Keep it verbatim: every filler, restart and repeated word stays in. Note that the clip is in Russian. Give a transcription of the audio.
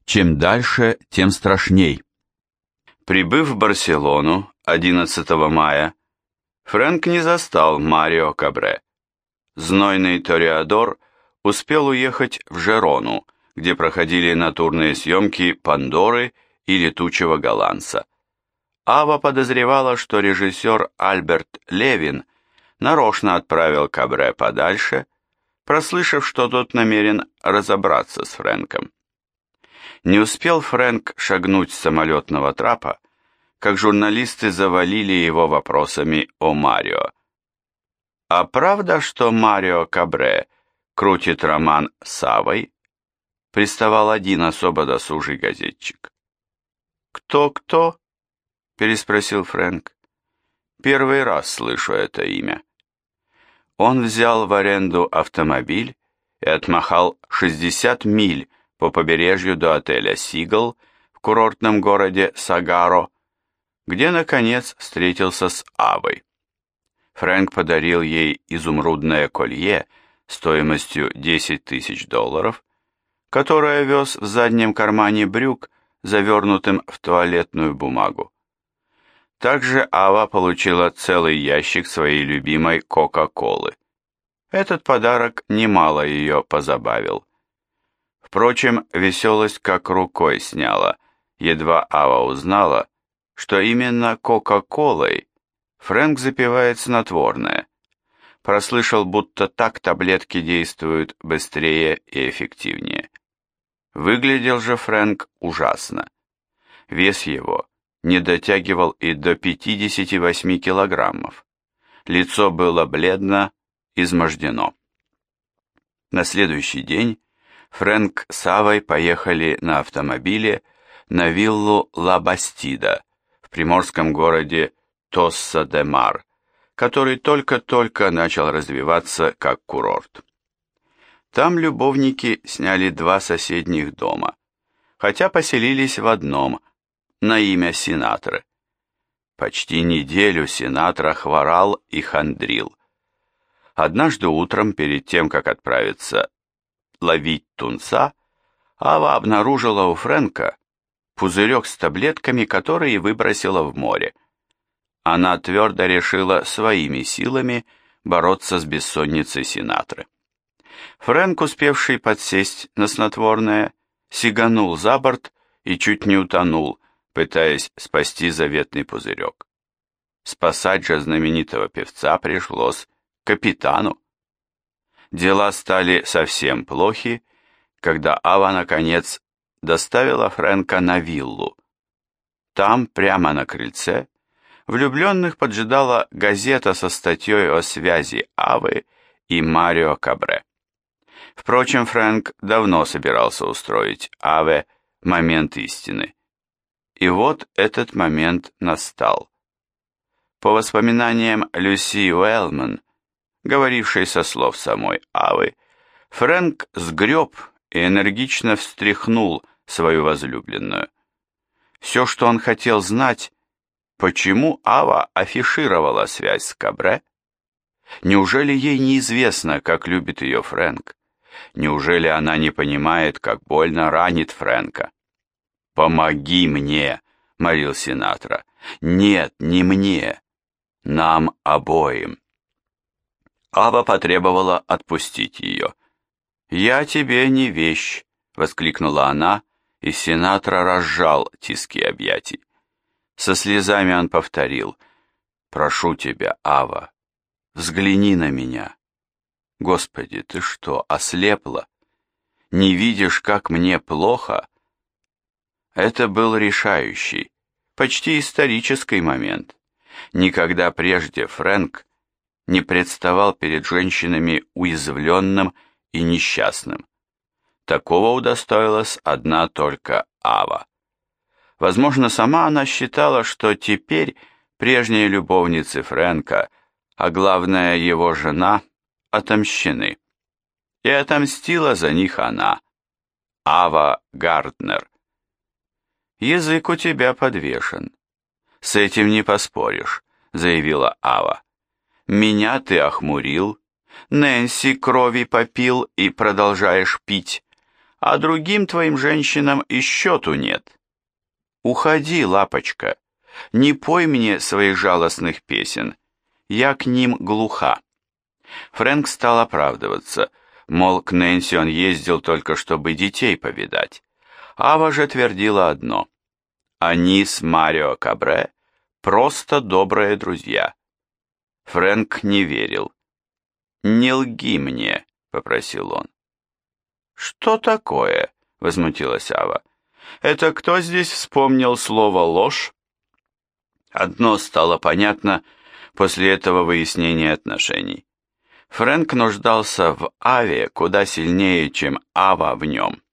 Чем дальше, тем страшней. Прибыв в Барселону одиннадцатого мая, Фрэнк не застал Марио Кабре. Знойный тореадор успел уехать в Жерону, где проходили натурные съемки «Пандоры» и «Летучего голландца». Ава подозревала, что режиссер Альберт Левин нарочно отправил Кабре подальше, прослышав, что тот намерен разобраться с Фрэнком. Не успел Фрэнк шагнуть с самолетного трапа, как журналисты завалили его вопросами о Марио. «А правда, что Марио Кабре крутит роман с Авой?» — приставал один особо досужий газетчик. «Кто-кто?» — переспросил Фрэнк. «Первый раз слышу это имя». Он взял в аренду автомобиль и отмахал шестьдесят миль по побережью до отеля «Сигал» в курортном городе Сагаро, где, наконец, встретился с Авой. Фрэнк подарил ей изумрудное колье стоимостью десять тысяч долларов, которое вез в заднем кармане брюк, завернутым в туалетную бумагу. Также Ава получила целый ящик своей любимой Кока-Колы. Этот подарок немало ее позабавил. Впрочем, веселость как рукой сняла, едва Ава узнала, что именно Кока-Колой Фрэнк запивает снотворное. Прослышал, будто так таблетки действуют быстрее и эффективнее. Выглядел же Фрэнк ужасно. Вес его не дотягивал и до пятидесяти восьми килограммов. Лицо было бледно, измождено. На следующий день Фрэнк с Авой поехали на автомобиле на виллу Ла Бастида в приморском городе Тосса-де-Мар, который только-только начал развиваться как курорт. Там любовники сняли два соседних дома, хотя поселились в одном, на имя Синатры. Почти неделю Синатра хворал и хандрил. Однажды утром, перед тем, как отправиться ловить тунца, Ава обнаружила у Фрэнка пузырек с таблетками, которые выбросила в море. Она твердо решила своими силами бороться с бессонницей Синатры. Фрэнк, успевший подсесть на снотворное, сиганул за борт и чуть не утонул, пытаясь спасти заветный пузырек. Спасать же знаменитого певца пришлось капитану. Дела стали совсем плохи, когда Ава, наконец, доставила Фрэнка на виллу. Там, прямо на крыльце, влюбленных поджидала газета со статьей о связи Авы и Марио Кабре. Впрочем, Фрэнк давно собирался устроить Аве момент истины. И вот этот момент настал. По воспоминаниям Люси Уэллман, говорившей со слов самой Авы, Фрэнк сгреб и энергично встряхнул свою возлюбленную. Все, что он хотел знать, почему Ава афишировала связь с Кабре? Неужели ей неизвестно, как любит ее Фрэнк? Неужели она не понимает, как больно ранит Фрэнка? «Помоги мне!» — молил Синатра. «Нет, не мне. Нам обоим». Ава потребовала отпустить ее. «Я тебе не вещь!» — воскликнула она, и Синатра разжал тиски объятий. Со слезами он повторил: «Прошу тебя, Ава, взгляни на меня. Господи, ты что, ослепла? Не видишь, как мне плохо?» Это был решающий, почти исторический момент. Никогда прежде Фрэнк не представал перед женщинами уязвленным и несчастным. Такого удостоилась одна только Ава. Возможно, сама она считала, что теперь прежние любовницы Фрэнка, а главное его жена, отомщены. И отомстила за них она, Ава Гарднер. «Язык у тебя подвешен. С этим не поспоришь», — заявила Ава. «Меня ты охмурил, Нэнси крови попил и продолжаешь пить, а другим твоим женщинам и счету нет. Уходи, лапочка, не пой мне своих жалостных песен, я к ним глуха». Фрэнк стал оправдываться, мол, к Нэнси он ездил только, чтобы детей повидать. Ава же твердила одно: они с Марио Кабре просто добрые друзья. Фрэнк не верил. «Не лги мне», — попросил он. «Что такое?» — возмутилась Ава. «Это кто здесь вспомнил слово «ложь»?» Одно стало понятно после этого выяснения отношений. Фрэнк нуждался в Аве куда сильнее, чем Ава в нем.